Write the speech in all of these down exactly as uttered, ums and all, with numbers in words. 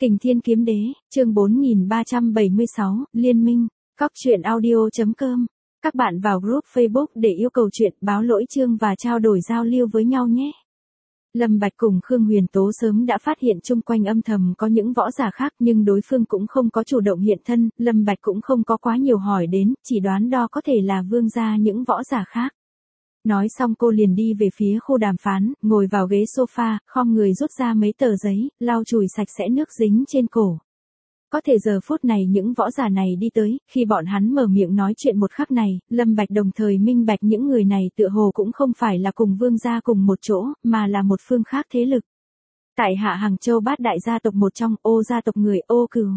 Kình Thiên Kiếm Đế, chương bốn nghìn ba trăm bảy mươi sáu, Liên minh, cóc truyện audio.com. Các bạn vào group Facebook để yêu cầu chuyện, báo lỗi chương và trao đổi giao lưu với nhau nhé. Lâm Bạch cùng Khương Huyền Tố sớm đã phát hiện chung quanh âm thầm có những võ giả khác nhưng đối phương cũng không có chủ động hiện thân, Lâm Bạch cũng không có quá nhiều hỏi đến, chỉ đoán đo có thể là vương gia những võ giả khác. Nói xong cô liền đi về phía khu đàm phán, ngồi vào ghế sofa, khom người rút ra mấy tờ giấy, lau chùi sạch sẽ nước dính trên cổ. Có thể giờ phút này những võ giả này đi tới, khi bọn hắn mở miệng nói chuyện một khắc này, Lâm Bạch đồng thời minh bạch những người này tựa hồ cũng không phải là cùng vương gia cùng một chỗ, mà là một phương khác thế lực. Tại hạ Hàng Châu bát đại gia tộc một trong, Ô gia tộc người Ô Cừu.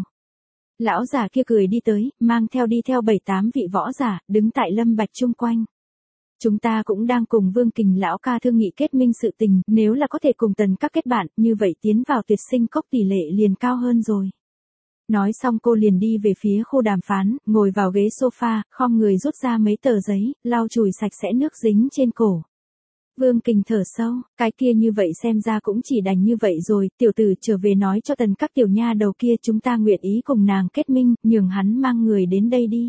Lão già kia cười đi tới, mang theo đi theo bảy tám vị võ giả, đứng tại Lâm Bạch chung quanh. Chúng ta cũng đang cùng Vương Kình lão ca thương nghị kết minh sự tình, nếu là có thể cùng Tần các kết bạn, như vậy tiến vào tuyệt sinh cốc tỷ lệ liền cao hơn rồi. Nói xong cô liền đi về phía khu đàm phán, ngồi vào ghế sofa, khom người rút ra mấy tờ giấy, lau chùi sạch sẽ nước dính trên cổ. Vương Kình thở sâu, cái kia như vậy xem ra cũng chỉ đành như vậy rồi, tiểu tử trở về nói cho Tần các tiểu nha đầu kia chúng ta nguyện ý cùng nàng kết minh, nhường hắn mang người đến đây đi.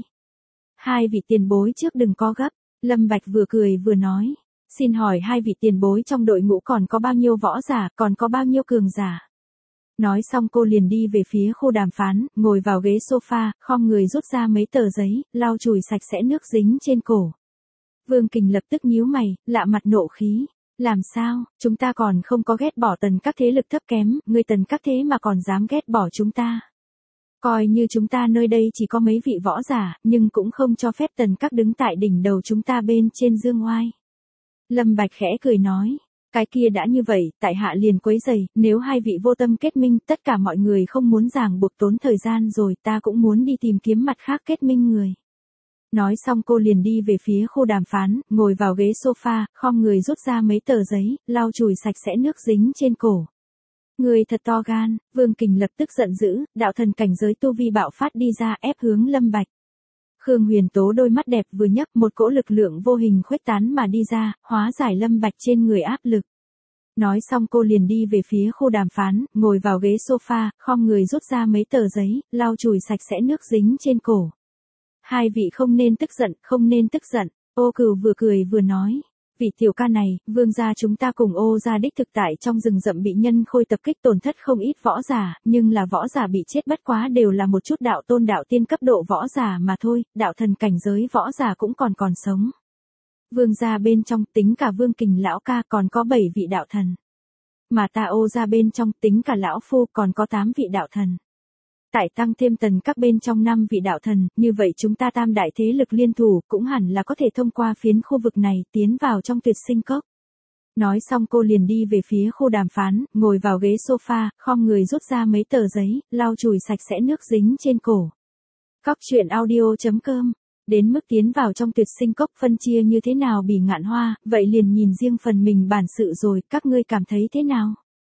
Hai vị tiền bối trước đừng có gấp. Lâm Bạch vừa cười vừa nói, xin hỏi hai vị tiền bối trong đội ngũ còn có bao nhiêu võ giả, còn có bao nhiêu cường giả. Nói xong cô liền đi về phía khu đàm phán, ngồi vào ghế sofa, khom người rút ra mấy tờ giấy, lau chùi sạch sẽ nước dính trên cổ. Vương Kình lập tức nhíu mày, lạ mặt nộ khí, làm sao, chúng ta còn không có ghét bỏ Tần các thế lực thấp kém, người Tần các thế mà còn dám ghét bỏ chúng ta. Coi như chúng ta nơi đây chỉ có mấy vị võ giả, nhưng cũng không cho phép Tần các đứng tại đỉnh đầu chúng ta bên trên dương oai. Lâm Bạch khẽ cười nói, cái kia đã như vậy, tại hạ liền quấy rầy, nếu hai vị vô tâm kết minh, tất cả mọi người không muốn ràng buộc tốn thời gian rồi, ta cũng muốn đi tìm kiếm mặt khác kết minh người. Nói xong cô liền đi về phía khu đàm phán, ngồi vào ghế sofa, khom người rút ra mấy tờ giấy, lau chùi sạch sẽ nước dính trên cổ. Người thật to gan, Vương Kình lập tức giận dữ, đạo thần cảnh giới tu vi bạo phát đi ra ép hướng Lâm Bạch. Khương Huyền Tố đôi mắt đẹp vừa nhấc, một cỗ lực lượng vô hình khuếch tán mà đi ra, hóa giải Lâm Bạch trên người áp lực. Nói xong cô liền đi về phía khu đàm phán, ngồi vào ghế sofa, khom người rút ra mấy tờ giấy, lau chùi sạch sẽ nước dính trên cổ. Hai vị không nên tức giận, không nên tức giận, Ô Cừu vừa cười vừa nói. Vị tiểu ca này, vương gia chúng ta cùng Ô gia đích thực tại trong rừng rậm bị nhân khôi tập kích tổn thất không ít võ giả, nhưng là võ giả bị chết bất quá đều là một chút đạo tôn đạo tiên cấp độ võ giả mà thôi, đạo thần cảnh giới võ giả cũng còn còn sống. Vương gia bên trong tính cả Vương Kình lão ca còn có bảy vị đạo thần. Mà ta Ô gia bên trong tính cả lão phu còn có tám vị đạo thần. Tại tăng thêm Tần các bên trong năm vị đạo thần, như vậy chúng ta tam đại thế lực liên thủ cũng hẳn là có thể thông qua phiến khu vực này tiến vào trong tuyệt sinh cốc. Nói xong cô liền đi về phía khu đàm phán, ngồi vào ghế sofa, khom người rút ra mấy tờ giấy, lau chùi sạch sẽ nước dính trên cổ. Cóc truyện audio.com. Đến mức tiến vào trong tuyệt sinh cốc phân chia như thế nào Bỉ Ngạn Hoa, vậy liền nhìn riêng phần mình bản sự rồi, các ngươi cảm thấy thế nào?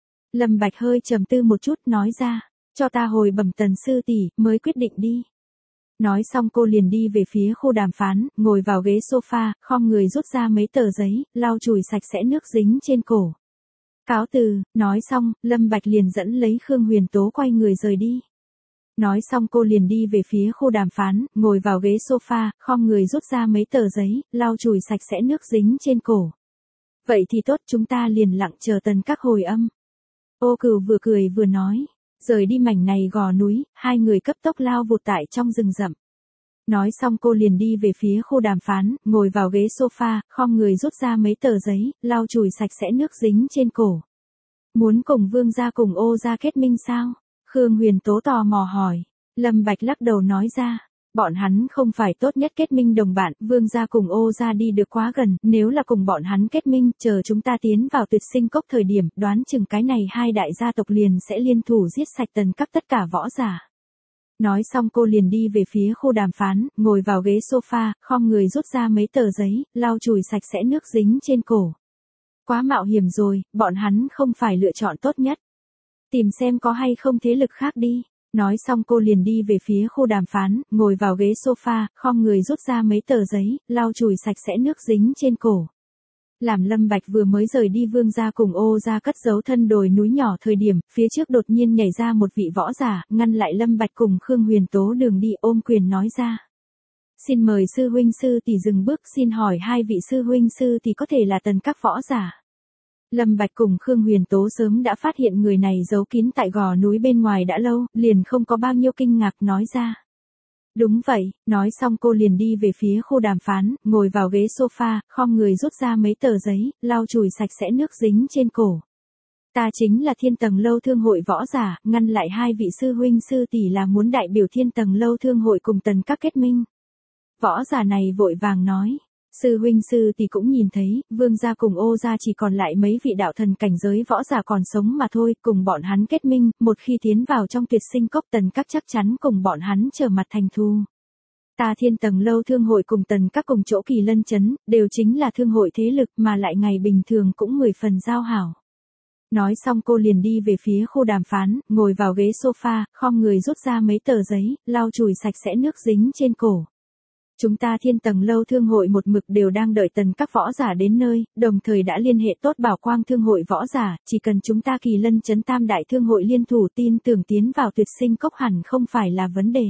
Lâm Bạch hơi trầm tư một chút nói ra. Cho ta hồi bẩm Tần sư tỷ, mới quyết định đi. Nói xong cô liền đi về phía khu đàm phán, ngồi vào ghế sofa, khom người rút ra mấy tờ giấy, lau chùi sạch sẽ nước dính trên cổ. Cáo từ, nói xong, Lâm Bạch liền dẫn lấy Khương Huyền Tố quay người rời đi. Nói xong cô liền đi về phía khu đàm phán, ngồi vào ghế sofa, khom người rút ra mấy tờ giấy, lau chùi sạch sẽ nước dính trên cổ. Vậy thì tốt, chúng ta liền lặng chờ Tần các hồi âm. Ô Cừu vừa cười vừa nói. Rời đi mảnh này gò núi, hai người cấp tốc lao vụt tại trong rừng rậm. Nói xong cô liền đi về phía khu đàm phán, ngồi vào ghế sofa, khom người rút ra mấy tờ giấy, lau chùi sạch sẽ nước dính trên cổ. Muốn cùng vương gia cùng Ô gia kết minh sao? Khương Huyền Tố tò mò hỏi. Lâm Bạch lắc đầu nói ra. Bọn hắn không phải tốt nhất kết minh đồng bạn, vương gia cùng Ô gia đi được quá gần, nếu là cùng bọn hắn kết minh, chờ chúng ta tiến vào tuyệt sinh cốc thời điểm, đoán chừng cái này hai đại gia tộc liền sẽ liên thủ giết sạch Tần các tất cả võ giả. Nói xong cô liền đi về phía khu đàm phán, ngồi vào ghế sofa, khom người rút ra mấy tờ giấy, lau chùi sạch sẽ nước dính trên cổ. Quá mạo hiểm rồi, bọn hắn không phải lựa chọn tốt nhất. Tìm xem có hay không thế lực khác đi. Nói xong cô liền đi về phía khu đàm phán, ngồi vào ghế sofa, khom người rút ra mấy tờ giấy, lau chùi sạch sẽ nước dính trên cổ. Làm Lâm Bạch vừa mới rời đi Vương gia cùng Ô gia cất giấu thân đồi núi nhỏ thời điểm, phía trước đột nhiên nhảy ra một vị võ giả, ngăn lại Lâm Bạch cùng Khương Huyền Tố đường đi, ôm quyền nói ra. Xin mời sư huynh sư tỷ dừng bước, xin hỏi hai vị sư huynh sư tỷ có thể là Tần các võ giả. Lâm Bạch cùng Khương Huyền Tố sớm đã phát hiện người này giấu kín tại gò núi bên ngoài đã lâu, liền không có bao nhiêu kinh ngạc nói ra. Đúng vậy, nói xong cô liền đi về phía khu đàm phán, ngồi vào ghế sofa, khom người rút ra mấy tờ giấy, lau chùi sạch sẽ nước dính trên cổ. Ta chính là Thiên Tầng Lâu Thương hội võ giả, ngăn lại hai vị sư huynh sư tỷ là muốn đại biểu Thiên Tầng Lâu Thương hội cùng Tần các kết minh. Võ giả này vội vàng nói. Sư huynh sư tỷ cũng nhìn thấy, Vương gia cùng Ô gia chỉ còn lại mấy vị đạo thần cảnh giới võ giả còn sống mà thôi, cùng bọn hắn kết minh, một khi tiến vào trong tuyệt sinh cốc Tần các chắc chắn cùng bọn hắn trở mặt thành thù. Ta Thiên Tầng Lâu Thương hội cùng Tần các cùng chỗ Kỳ Lân Chấn, đều chính là thương hội thế lực mà lại ngày bình thường cũng mười phần giao hảo. Nói xong cô liền đi về phía khu đàm phán, ngồi vào ghế sofa, khom người rút ra mấy tờ giấy, lau chùi sạch sẽ nước dính trên cổ. Chúng ta Thiên Tầng Lâu Thương hội một mực đều đang đợi Tần các võ giả đến nơi, đồng thời đã liên hệ tốt Bảo Quang Thương hội võ giả, chỉ cần chúng ta Kỳ Lân Chấn Tam đại thương hội liên thủ tin tưởng tiến vào tuyệt sinh cốc hẳn không phải là vấn đề.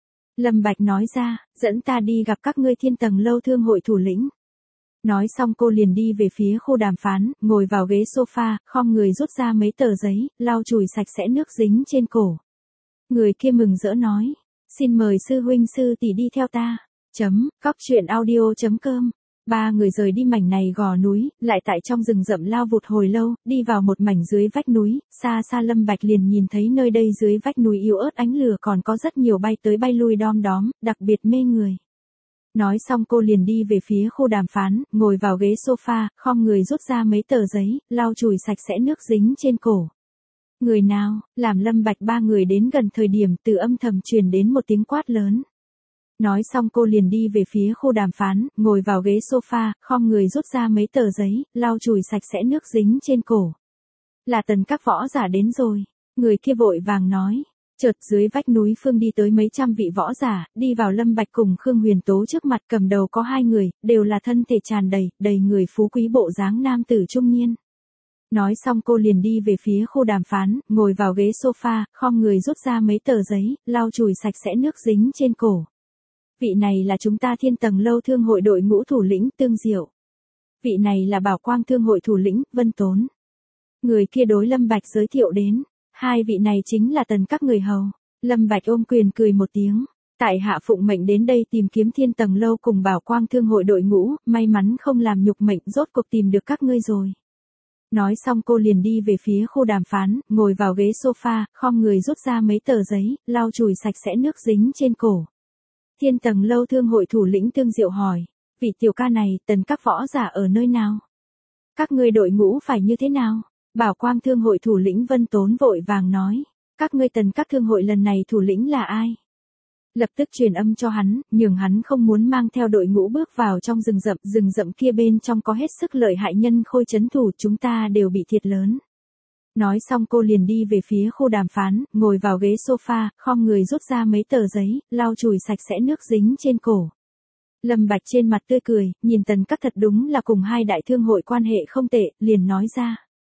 Lâm Bạch nói ra, dẫn ta đi gặp các ngươi Thiên Tầng Lâu Thương hội thủ lĩnh. Nói xong cô liền đi về phía khu đàm phán, ngồi vào ghế sofa, khom người rút ra mấy tờ giấy, lau chùi sạch sẽ nước dính trên cổ. Người kia mừng rỡ nói, xin mời sư huynh sư tỷ đi theo ta. Chấm, cóc truyện audio chấm com. Ba người rời đi mảnh này gò núi, lại tại trong rừng rậm lao vụt hồi lâu, đi vào một mảnh dưới vách núi, xa xa Lâm Bạch liền nhìn thấy nơi đây dưới vách núi yếu ớt ánh lửa còn có rất nhiều bay tới bay lui đom đóm, đặc biệt mê người. Nói xong cô liền đi về phía khu đàm phán, ngồi vào ghế sofa, khom người rút ra mấy tờ giấy, lau chùi sạch sẽ nước dính trên cổ. Người nào, làm Lâm Bạch ba người đến gần thời điểm từ âm thầm truyền đến một tiếng quát lớn. Nói xong cô liền đi về phía khu đàm phán, ngồi vào ghế sofa, khom người rút ra mấy tờ giấy, lau chùi sạch sẽ nước dính trên cổ. Là Tần các võ giả đến rồi. Người kia vội vàng nói. Chợt dưới vách núi phương đi tới mấy trăm vị võ giả, đi vào Lâm Bạch cùng Khương Huyền Tố trước mặt, cầm đầu có hai người, đều là thân thể tràn đầy, đầy người phú quý bộ dáng nam tử trung niên. Nói xong cô liền đi về phía khu đàm phán, ngồi vào ghế sofa, khom người rút ra mấy tờ giấy, lau chùi sạch sẽ nước dính trên cổ. Vị này là chúng ta Thiên Tầng Lâu Thương hội đội ngũ thủ lĩnh Tương Diệu. Vị này là Bảo Quang Thương hội thủ lĩnh Vân Tốn. Người kia đối Lâm Bạch giới thiệu đến. Hai vị này chính là Tần các người hầu. Lâm Bạch ôm quyền cười một tiếng. Tại hạ phụng mệnh đến đây tìm kiếm Thiên Tầng Lâu cùng Bảo Quang Thương hội đội ngũ, may mắn không làm nhục mệnh, rốt cuộc tìm được các ngươi rồi. Nói xong cô liền đi về phía khu đàm phán, ngồi vào ghế sofa, khom người rút ra mấy tờ giấy, lau chùi sạch sẽ nước dính trên cổ. Thiên Tầng Lâu Thương hội thủ lĩnh Tương Diệu hỏi, vị tiểu ca này, Tần các võ giả ở nơi nào? Các ngươi đội ngũ phải như thế nào? Bảo Quang Thương hội thủ lĩnh Vân Tốn vội vàng nói, các ngươi Tần các thương hội lần này thủ lĩnh là ai? Lập tức truyền âm cho hắn, nhường hắn không muốn mang theo đội ngũ bước vào trong rừng rậm, rừng rậm kia bên trong có hết sức lợi hại nhân khôi trấn thủ, chúng ta đều bị thiệt lớn. Nói xong cô liền đi về phía khu đàm phán, ngồi vào ghế sofa, khom người rút ra mấy tờ giấy, lau chùi sạch sẽ nước dính trên cổ. Lâm Bạch trên mặt tươi cười, nhìn Tần các thật đúng là cùng hai đại thương hội quan hệ không tệ, liền nói ra.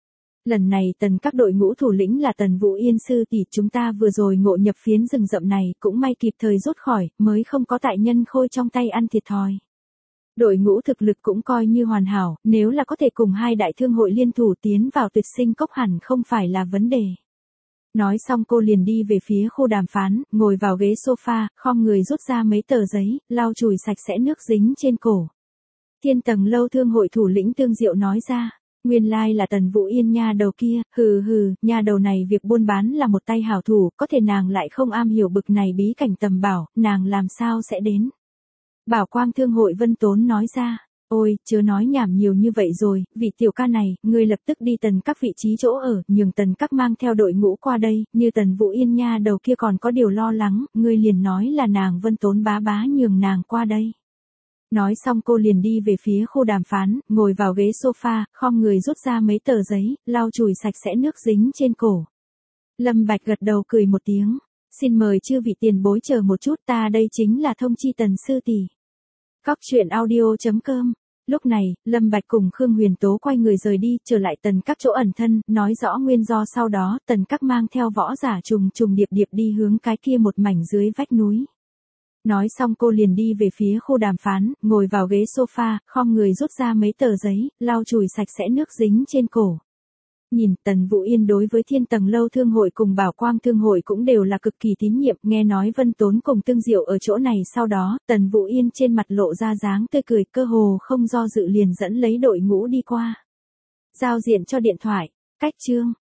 Lần này Tần các đội ngũ thủ lĩnh là Tần Vũ Yên sư tỷ, chúng ta vừa rồi ngộ nhập phiến rừng rậm này, cũng may kịp thời rút khỏi, mới không có tại nhân khôi trong tay ăn thiệt thòi. Đội ngũ thực lực cũng coi như hoàn hảo, nếu là có thể cùng hai đại thương hội liên thủ tiến vào tuyệt sinh cốc hẳn không phải là vấn đề. Nói xong cô liền đi về phía khu đàm phán, ngồi vào ghế sofa, khom người rút ra mấy tờ giấy, lau chùi sạch sẽ nước dính trên cổ. Thiên Tầng Lâu Thương hội thủ lĩnh Tương Diệu nói ra, nguyên lai là Tần Vũ Yên nha đầu kia, hừ hừ, nha đầu này việc buôn bán là một tay hảo thủ, có thể nàng lại không am hiểu bực này bí cảnh tầm bảo, nàng làm sao sẽ đến. Bảo Quang Thương hội Vân Tốn nói ra, ôi, chớ nói nhảm nhiều như vậy rồi, vị tiểu ca này, ngươi lập tức đi Tần các vị trí chỗ ở, nhường Tần các mang theo đội ngũ qua đây, như Tần Vũ Yên nha đầu kia còn có điều lo lắng, ngươi liền nói là nàng Vân Tốn bá bá nhường nàng qua đây. Nói xong cô liền đi về phía khu đàm phán, ngồi vào ghế sofa, khom người rút ra mấy tờ giấy, lau chùi sạch sẽ nước dính trên cổ. Lâm Bạch gật đầu cười một tiếng, xin mời chư vị tiền bối chờ một chút, ta đây chính là thông chi Tần sư tỷ. Cóc truyện audio chấm com Lúc này, Lâm Bạch cùng Khương Huyền Tố quay người rời đi, trở lại Tần Các chỗ ẩn thân, nói rõ nguyên do sau đó, Tần Các mang theo võ giả trùng trùng điệp điệp đi hướng cái kia một mảnh dưới vách núi. Nói xong cô liền đi về phía khu đàm phán, ngồi vào ghế sofa, khom người rút ra mấy tờ giấy, lau chùi sạch sẽ nước dính trên cổ. Nhìn, Tần Vũ Yên đối với Thiên Tầng Lâu Thương hội cùng Bảo Quang Thương hội cũng đều là cực kỳ tín nhiệm, nghe nói Vân Tốn cùng Tương Diệu ở chỗ này sau đó, Tần Vũ Yên trên mặt lộ ra dáng tươi cười, cơ hồ không do dự liền dẫn lấy đội ngũ đi qua. Giao diện cho điện thoại, cách chương.